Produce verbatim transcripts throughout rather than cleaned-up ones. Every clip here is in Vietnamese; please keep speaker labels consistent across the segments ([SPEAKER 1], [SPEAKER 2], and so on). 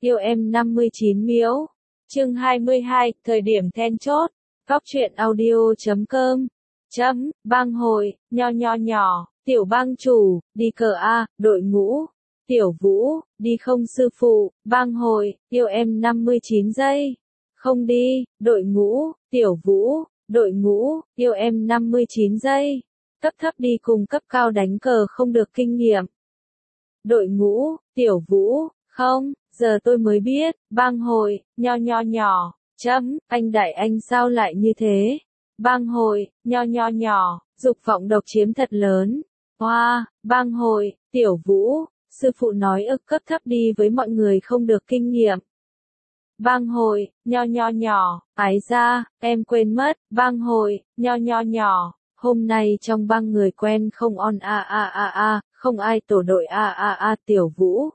[SPEAKER 1] yêu em năm mươi chín miễu. Chương hai mươi hai, thời điểm then chốt. Góc truyện audio chấm com. Chấm, bang hội, nho nho nhỏ, tiểu bang chủ, đi cờ A, đội ngũ. Tiểu Vũ, đi không sư phụ, bang hội, yêu em năm mươi chín giây. Không đi, đội ngũ, Tiểu Vũ, đội ngũ, yêu em năm mươi chín giây. Cấp thấp đi cùng cấp cao đánh cờ không được kinh nghiệm. Đội ngũ, Tiểu Vũ, không, giờ tôi mới biết, bang hội, nho nho nhỏ, chấm, anh đại anh sao lại như thế? Bang hội, nho nho nhỏ, dục vọng độc chiếm thật lớn. Hoa, wow, bang hội, Tiểu Vũ, sư phụ nói ức cấp thấp đi với mọi người không được kinh nghiệm. Bang hội, nho nho nhỏ, ái ra, em quên mất, bang hội, nho nho nhỏ, hôm nay trong bang người quen không on a a a a, không ai tổ đội a a a Tiểu Vũ.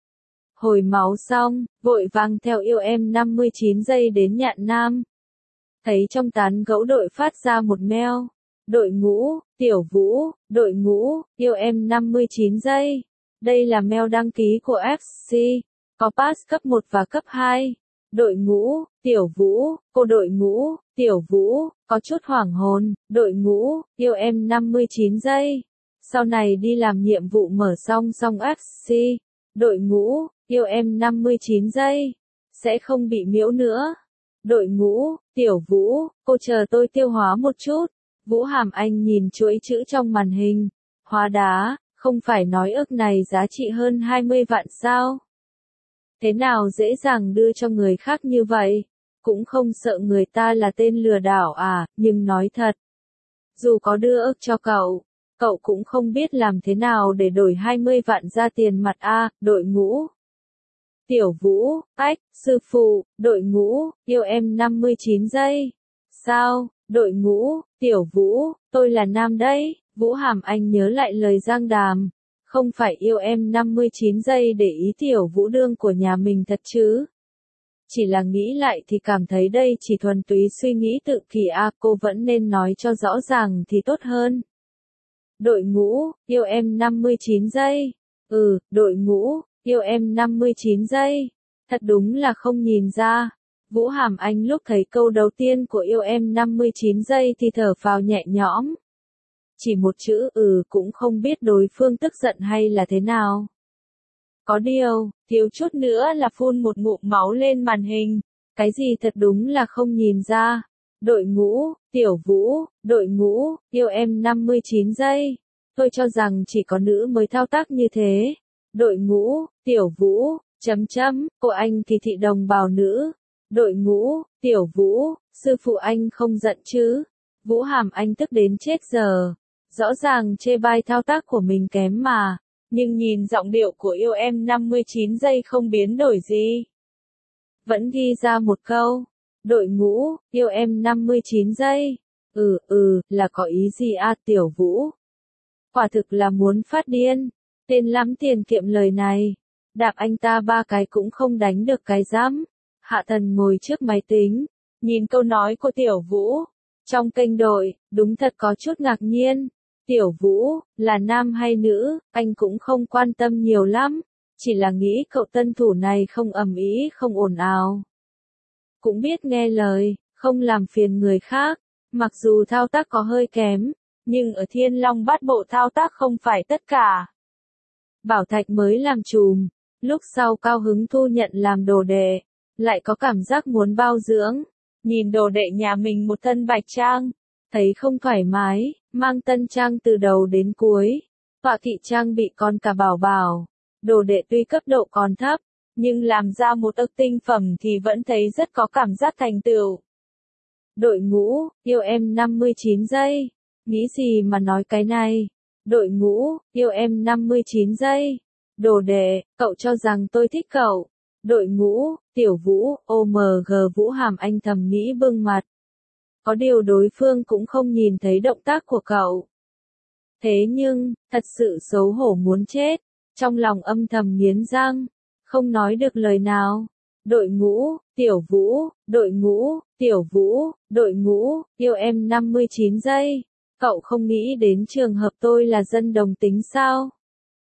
[SPEAKER 1] Hồi máu xong, vội vàng theo yêu em năm mươi chín giây đến Nhạn Nam. Thấy trong tán gẫu đội phát ra một mail. Đội ngũ, Tiểu Vũ, đội ngũ, yêu em năm mươi chín giây. Đây là mail đăng ký của ép xê, có pass cấp một và cấp hai. Đội ngũ, Tiểu Vũ, cô đội ngũ, Tiểu Vũ, có chút hoảng hồn, đội ngũ, yêu em năm mươi chín giây. Sau này đi làm nhiệm vụ mở xong xong ép xê, đội ngũ, yêu em năm mươi chín giây. Sẽ không bị miễu nữa. Đội ngũ, Tiểu Vũ, cô chờ tôi tiêu hóa một chút. Vũ Hàm Anh nhìn chuỗi chữ trong màn hình. Hóa đá, không phải nói ức này giá trị hơn hai mươi vạn sao? Thế nào dễ dàng đưa cho người khác như vậy? Cũng không sợ người ta là tên lừa đảo à, nhưng nói thật. Dù có đưa ức cho cậu, cậu cũng không biết làm thế nào để đổi hai mươi vạn ra tiền mặt a, đội ngũ. Tiểu Vũ, ách, sư phụ, đội ngũ, yêu em năm mươi chín giây. Sao, đội ngũ, Tiểu Vũ, tôi là nam đấy. Vũ Hàm Anh nhớ lại lời Giang Đàm. Không phải yêu em năm mươi chín giây để ý Tiểu Vũ đương của nhà mình thật chứ. Chỉ là nghĩ lại thì cảm thấy đây chỉ thuần túy suy nghĩ tự kỷ à, cô vẫn nên nói cho rõ ràng thì tốt hơn. Đội ngũ, yêu em năm mươi chín giây. Ừ, đội ngũ, yêu em năm mươi chín giây. Thật đúng là không nhìn ra. Vũ Hàm Anh lúc thấy câu đầu tiên của yêu em năm mươi chín giây thì thở phào nhẹ nhõm. Chỉ một chữ ừ cũng không biết đối phương tức giận hay là thế nào. Có điều, thiếu chút nữa là phun một ngụm máu lên màn hình. Cái gì thật đúng là không nhìn ra. Đội ngũ, Tiểu Vũ, đội ngũ, yêu em năm mươi chín giây. Tôi cho rằng chỉ có nữ mới thao tác như thế. Đội ngũ, Tiểu Vũ, chấm chấm, cô anh kỳ thị đồng bào nữ. Đội ngũ, Tiểu Vũ, sư phụ anh không giận chứ. Vũ Hàm Anh tức đến chết giờ. Rõ ràng chê bai thao tác của mình kém mà. Nhưng nhìn giọng điệu của yêu em năm mươi chín giây không biến đổi gì. Vẫn ghi ra một câu. Đội ngũ, yêu em năm mươi chín giây. Ừ, ừ, là có ý gì à Tiểu Vũ? Quả thực là muốn phát điên. Tên lắm tiền kiệm lời này. Đạp anh ta ba cái cũng không đánh được cái giám. Hạ Thần ngồi trước máy tính. Nhìn câu nói của Tiểu Vũ. Trong kênh đội, đúng thật có chút ngạc nhiên. Tiểu Vũ, là nam hay nữ, anh cũng không quan tâm nhiều lắm. Chỉ là nghĩ cậu tân thủ này không ầm ĩ không ồn ào. Cũng biết nghe lời, không làm phiền người khác. Mặc dù thao tác có hơi kém, nhưng ở Thiên Long Bát Bộ thao tác không phải tất cả. Bảo Thạch mới làm trùm, lúc sau cao hứng thu nhận làm đồ đệ, lại có cảm giác muốn bao dưỡng. Nhìn đồ đệ nhà mình một thân bạch trang, thấy không thoải mái, mang tân trang từ đầu đến cuối. Tọa kỵ trang bị con cả bảo bảo. Đồ đệ tuy cấp độ còn thấp, nhưng làm ra một ức tinh phẩm thì vẫn thấy rất có cảm giác thành tựu. Đội ngũ, yêu em năm mươi chín giây. Nghĩ gì mà nói cái này? Đội ngũ, yêu em năm mươi chín giây. Đồ đệ, cậu cho rằng tôi thích cậu. Đội ngũ, Tiểu Vũ, ô em giê Vũ Hàm Anh thầm nghĩ bưng mặt. Có điều đối phương cũng không nhìn thấy động tác của cậu. Thế nhưng, thật sự xấu hổ muốn chết. Trong lòng âm thầm nghiến răng. Không nói được lời nào. Đội ngũ, Tiểu Vũ, đội ngũ, Tiểu Vũ, đội ngũ, yêu em năm mươi chín giây. Cậu không nghĩ đến trường hợp tôi là dân đồng tính sao?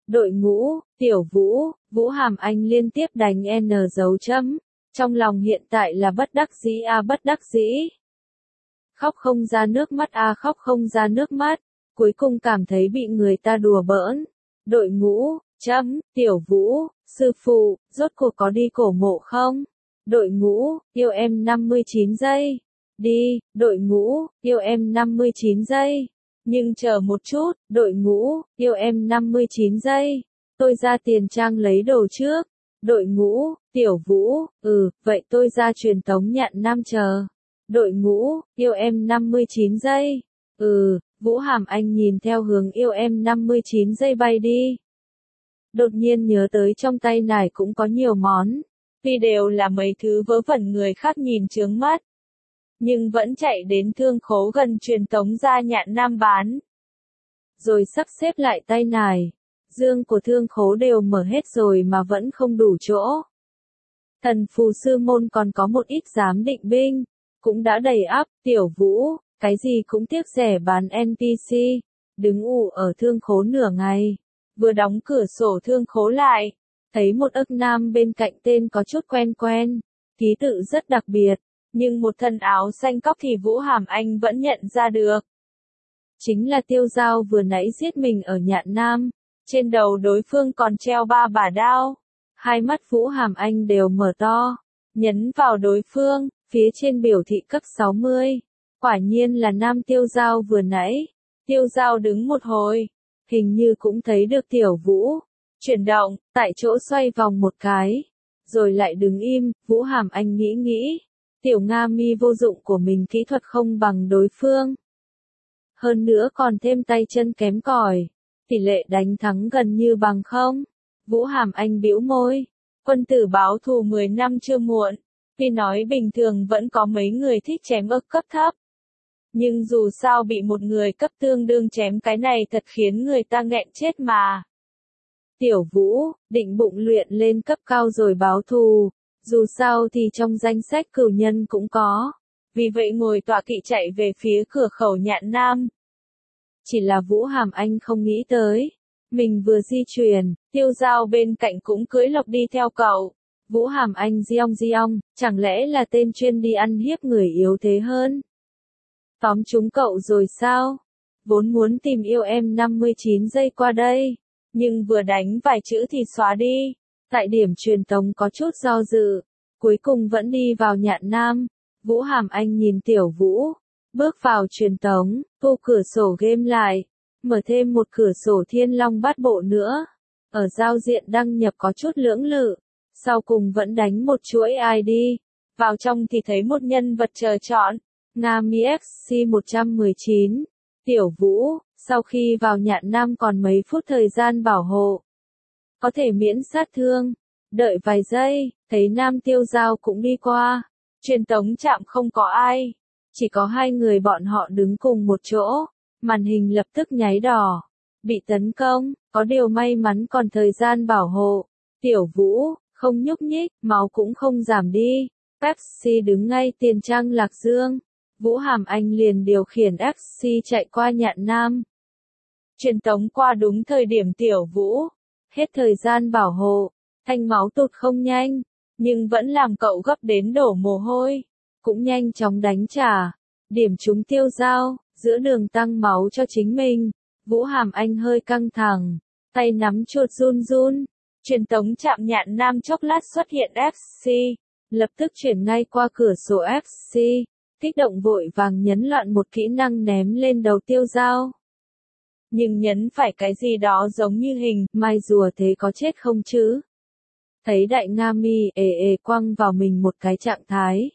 [SPEAKER 1] đội ngũ, Tiểu Vũ, Vũ Hàm Anh liên tiếp đánh N dấu chấm. Trong lòng hiện tại là bất đắc dĩ a bất đắc dĩ. Khóc không ra nước mắt a khóc không ra nước mắt. Cuối cùng cảm thấy bị người ta đùa bỡn. Đội ngũ, chấm, Tiểu Vũ, sư phụ, rốt cuộc có đi cổ mộ không? Đội ngũ, yêu em năm mươi chín giây. Đi, đội ngũ, yêu em năm mươi chín giây. Nhưng chờ một chút, đội ngũ, yêu em năm mươi chín giây. Tôi ra tiền trang lấy đồ trước. Đội ngũ, Tiểu Vũ, ừ, vậy tôi ra truyền tống nhận nam chờ. Đội ngũ, yêu em năm mươi chín giây. Ừ, Vũ Hàm Anh nhìn theo hướng yêu em năm mươi chín giây bay đi. Đột nhiên nhớ tới trong tay nải cũng có nhiều món. Tuy đều là mấy thứ vớ vẩn người khác nhìn chướng mắt. Nhưng vẫn chạy đến thương khố gần truyền tống ra nhạn nam bán. Rồi sắp xếp lại tay nải. Dương của thương khố đều mở hết rồi mà vẫn không đủ chỗ. Thần phù sư môn còn có một ít giám định binh. Cũng đã đầy ắp, Tiểu Vũ, cái gì cũng tiếc rẻ bán en pê xê. Đứng ù ở thương khố nửa ngày. Vừa đóng cửa sổ thương khố lại. Thấy một ức nam bên cạnh tên có chút quen quen. Ký tự rất đặc biệt. Nhưng một thân áo xanh cóc thì Vũ Hàm Anh vẫn nhận ra được. Chính là Tiêu Giao vừa nãy giết mình ở Nhạn Nam. Trên đầu đối phương còn treo ba bả đao. Hai mắt Vũ Hàm Anh đều mở to. Nhấn vào đối phương, phía trên biểu thị cấp sáu mươi. Quả nhiên là nam Tiêu Giao vừa nãy. Tiêu Giao đứng một hồi. Hình như cũng thấy được Tiểu Vũ. Chuyển động, tại chỗ xoay vòng một cái. Rồi lại đứng im, Vũ Hàm Anh nghĩ nghĩ. Tiểu Nga Mi vô dụng của mình kỹ thuật không bằng đối phương. Hơn nữa còn thêm tay chân kém cỏi. Tỷ lệ đánh thắng gần như bằng không. Vũ Hàm Anh bĩu môi. Quân tử báo thù mười năm chưa muộn. Tuy nói bình thường vẫn có mấy người thích chém ở cấp thấp. Nhưng dù sao bị một người cấp tương đương chém cái này thật khiến người ta nghẹn chết mà. Tiểu Vũ, định bụng luyện lên cấp cao rồi báo thù. Dù sao thì trong danh sách cửu nhân cũng có. Vì vậy ngồi tọa kỵ chạy về phía cửa khẩu Nhạn Nam. Chỉ là Vũ Hàm Anh không nghĩ tới. Mình vừa di chuyển, Tiêu Giao bên cạnh cũng cưỡi lộc đi theo cậu. Vũ Hàm Anh giong giong, chẳng lẽ là tên chuyên đi ăn hiếp người yếu thế hơn? Tóm chúng cậu rồi sao? Vốn muốn tìm yêu em năm mươi chín giây qua đây. Nhưng vừa đánh vài chữ thì xóa đi. Tại điểm truyền tống có chút do dự. Cuối cùng vẫn đi vào Nhạn Nam. Vũ Hàm Anh nhìn Tiểu Vũ. Bước vào truyền tống, thu cửa sổ game lại. Mở thêm một cửa sổ Thiên Long Bát Bộ nữa. Ở giao diện đăng nhập có chút lưỡng lự. Sau cùng vẫn đánh một chuỗi i đê. Vào trong thì thấy một nhân vật chờ chọn. Nga Mi ích xê một trăm mười chín. Tiểu Vũ, sau khi vào Nhạn Nam còn mấy phút thời gian bảo hộ. Có thể miễn sát thương. Đợi vài giây, thấy Nam Tiêu Giao cũng đi qua. Truyền tống trạm không có ai. Chỉ có hai người bọn họ đứng cùng một chỗ. Màn hình lập tức nháy đỏ. Bị tấn công, có điều may mắn còn thời gian bảo hộ. Tiểu Vũ, không nhúc nhích, máu cũng không giảm đi. Pepsi đứng ngay tiền trang Lạc Dương. Vũ Hàm Anh liền điều khiển Pepsi chạy qua Nhạn Nam. Truyền tống qua đúng thời điểm Tiểu Vũ. Hết thời gian bảo hộ. Thanh máu tụt không nhanh. Nhưng vẫn làm cậu gấp đến đổ mồ hôi. Cũng nhanh chóng đánh trả. Điểm trúng Tiêu Giao. Giữa đường tăng máu cho chính mình. Vũ Hàm Anh hơi căng thẳng. Tay nắm chuột run run. Truyền tống chạm Nhạn Nam chốc lát xuất hiện ép xê. Lập tức chuyển ngay qua cửa sổ ép xê. Kích động vội vàng nhấn loạn một kỹ năng ném lên đầu Tiêu Giao. Nhưng nhấn phải cái gì đó giống như hình, mai rùa thế có chết không chứ? Thấy đại Nga Mi ề ề quăng vào mình một cái trạng thái.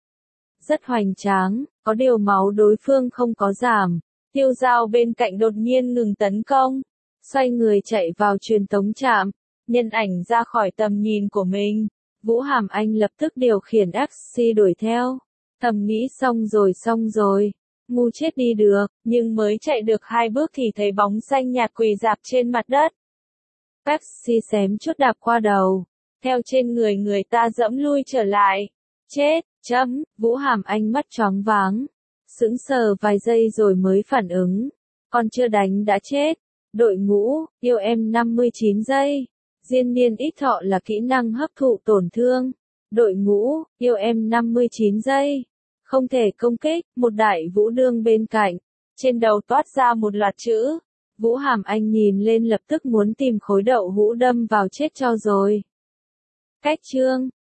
[SPEAKER 1] Rất hoành tráng, có điều máu đối phương không có giảm. Tiêu Giao bên cạnh đột nhiên ngừng tấn công. Xoay người chạy vào truyền tống trạm. Nhân ảnh ra khỏi tầm nhìn của mình. Vũ Hàm Anh lập tức điều khiển ép xê đuổi theo. Thầm nghĩ xong rồi xong rồi. Ngu chết đi được, nhưng mới chạy được hai bước thì thấy bóng xanh nhạt quỳ rạp trên mặt đất. Pepsi xém chút đạp qua đầu. Theo trên người người ta dẫm lui trở lại. Chết, chấm, Vũ Hàm Anh mắt choáng váng. Sững sờ vài giây rồi mới phản ứng. Còn chưa đánh đã chết. Đội ngũ, yêu em năm mươi chín giây. Diên niên ít thọ là kỹ năng hấp thụ tổn thương. Đội ngũ, yêu em năm mươi chín giây. Không thể công kích, một đại vũ đương bên cạnh. Trên đầu toát ra một loạt chữ. Vũ Hàm Anh nhìn lên lập tức muốn tìm khối đậu hũ đâm vào chết cho rồi. Cách chương